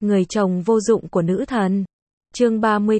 người chồng vô dụng của nữ thần. Chương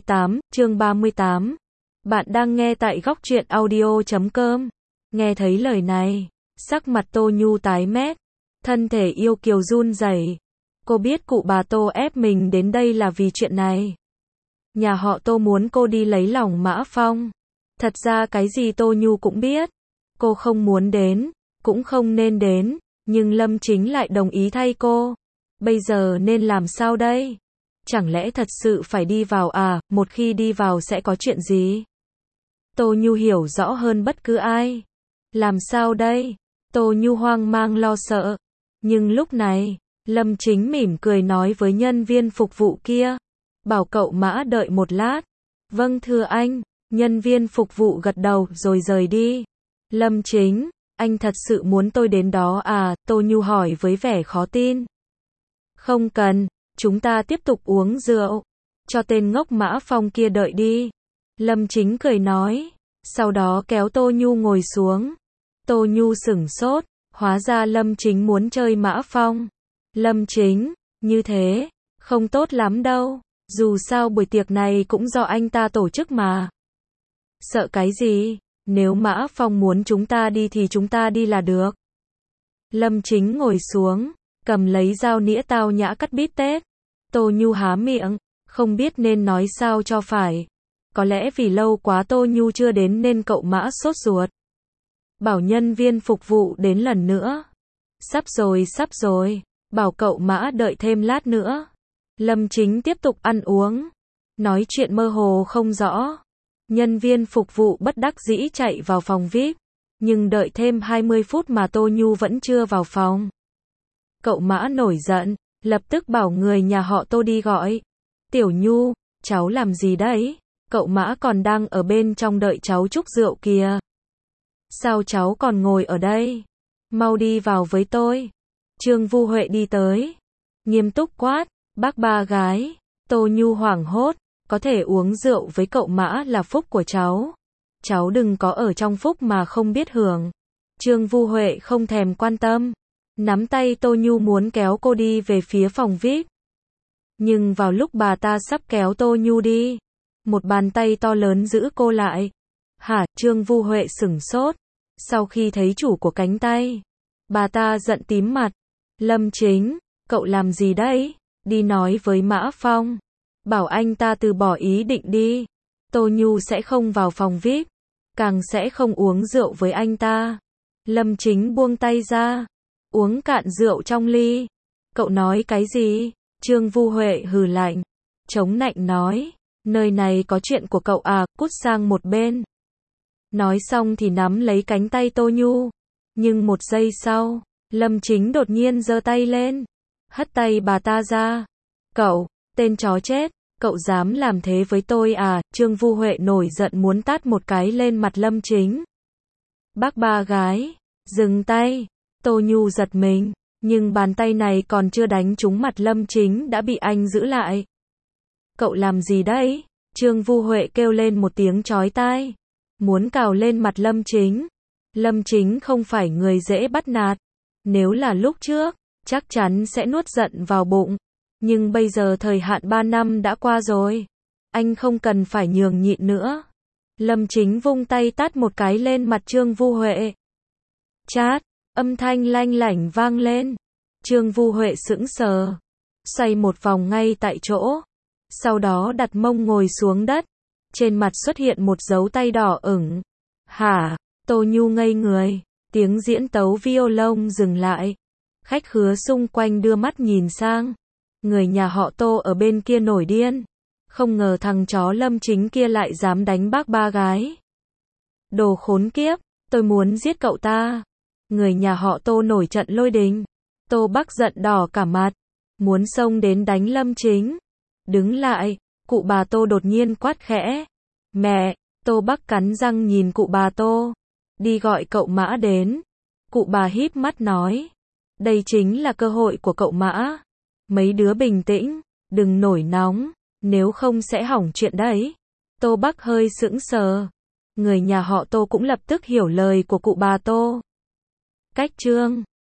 38. Bạn đang nghe tại góc truyện audio.com. Nghe thấy lời này, sắc mặt Tô Nhu tái mét, thân thể yêu kiều run rẩy. Cô biết cụ bà Tô ép mình đến đây là vì chuyện này. Nhà họ Tô muốn cô đi lấy lòng Mã Phong. Thật ra cái gì Tô Nhu cũng biết. Cô không muốn đến, cũng không nên đến, nhưng Lâm Chính lại đồng ý thay cô. Bây giờ nên làm sao đây? Chẳng lẽ thật sự phải đi vào à? Một khi đi vào sẽ có chuyện gì? Tô Nhu hiểu rõ hơn bất cứ ai. Làm sao đây? Tô Nhu hoang mang lo sợ. Nhưng lúc này, Lâm Chính mỉm cười nói với nhân viên phục vụ kia. Bảo cậu Mã đợi một lát. Vâng thưa anh. Nhân viên phục vụ gật đầu rồi rời đi. Lâm Chính, anh thật sự muốn tôi đến đó à? Tô Nhu hỏi với vẻ khó tin. Không cần, chúng ta tiếp tục uống rượu. Cho tên ngốc Mã Phong kia đợi đi. Lâm Chính cười nói. Sau đó kéo Tô Nhu ngồi xuống. Tô Nhu sửng sốt, hóa ra Lâm Chính muốn chơi Mã Phong. Lâm Chính, như thế, không tốt lắm đâu. Dù sao buổi tiệc này cũng do anh ta tổ chức mà. Sợ cái gì? Nếu Mã Phong muốn chúng ta đi thì chúng ta đi là được. Lâm Chính ngồi xuống, cầm lấy dao nĩa tao nhã cắt bít tết. Tô Nhu há miệng, không biết nên nói sao cho phải. Có lẽ vì lâu quá Tô Nhu chưa đến nên cậu Mã sốt ruột. Bảo nhân viên phục vụ đến lần nữa. Sắp rồi, bảo cậu Mã đợi thêm lát nữa. Lâm Chính tiếp tục ăn uống, nói chuyện mơ hồ không rõ. Nhân viên phục vụ bất đắc dĩ chạy vào phòng VIP, nhưng đợi thêm 20 phút mà Tô Nhu vẫn chưa vào phòng. Cậu Mã nổi giận, lập tức bảo người nhà họ Tô đi gọi. Tiểu Nhu, cháu làm gì đấy? Cậu Mã còn đang ở bên trong đợi cháu chúc rượu kìa. Sao cháu còn ngồi ở đây? Mau đi vào với tôi. Trương Vu Huệ đi tới, nghiêm túc quát, bác ba gái. Tô Nhu hoảng hốt, có thể uống rượu với cậu Mã là phúc của cháu. Cháu đừng có ở trong phúc mà không biết hưởng. Trương Vu Huệ không thèm quan tâm, nắm tay Tô Nhu muốn kéo cô đi về phía phòng VIP. Nhưng vào lúc bà ta sắp kéo Tô Nhu đi, một bàn tay to lớn giữ cô lại. Hả? Trương Vu Huệ sửng sốt. Sau khi thấy chủ của cánh tay, bà ta giận tím mặt. Lâm Chính, cậu làm gì đấy? Đi nói với Mã Phong, bảo anh ta từ bỏ ý định đi. Tô Nhu sẽ không vào phòng VIP, càng sẽ không uống rượu với anh ta. Lâm Chính buông tay ra, uống cạn rượu trong ly. Cậu nói cái gì? Trương Vu Huệ hừ lạnh, chống nạnh nói, nơi này có chuyện của cậu à, cút sang một bên. Nói xong thì nắm lấy cánh tay Tô Nhu. Nhưng một giây sau, Lâm Chính đột nhiên giơ tay lên, hất tay bà ta ra. Cậu, tên chó chết, cậu dám làm thế với tôi à? Trương Vu Huệ nổi giận muốn tát một cái lên mặt Lâm Chính. Bác ba gái, dừng tay. Tô Nhu giật mình, nhưng bàn tay này còn chưa đánh trúng mặt Lâm Chính đã bị anh giữ lại. Cậu làm gì đấy? Trương Vu Huệ kêu lên một tiếng chói tai, muốn cào lên mặt Lâm Chính. Lâm Chính không phải người dễ bắt nạt. Nếu là lúc trước, chắc chắn sẽ nuốt giận vào bụng. Nhưng bây giờ thời hạn 3 năm đã qua rồi. Anh không cần phải nhường nhịn nữa. Lâm Chính vung tay tát một cái lên mặt Trương Vu Huệ. Chát, âm thanh lanh lảnh vang lên. Trương Vu Huệ sững sờ, xoay một vòng ngay tại chỗ. Sau đó đặt mông ngồi xuống đất. Trên mặt xuất hiện một dấu tay đỏ ửng. Hả? Tô Nhu ngây người. Tiếng diễn tấu violon dừng lại. Khách khứa xung quanh đưa mắt nhìn sang. Người nhà họ Tô ở bên kia nổi điên. Không ngờ thằng chó Lâm Chính kia lại dám đánh bác ba gái. Đồ khốn kiếp, tôi muốn giết cậu ta. Người nhà họ Tô nổi trận lôi đình. Tô Bắc giận đỏ cả mặt, muốn xông đến đánh Lâm Chính. Đứng lại, cụ bà Tô đột nhiên quát khẽ. Mẹ! Tô Bắc cắn răng nhìn cụ bà Tô. Đi gọi cậu Mã đến. Cụ bà híp mắt nói. Đây chính là cơ hội của cậu Mã. Mấy đứa bình tĩnh, đừng nổi nóng, nếu không sẽ hỏng chuyện đấy. Tô Bắc hơi sững sờ. Người nhà họ Tô cũng lập tức hiểu lời của cụ bà Tô. Cách chương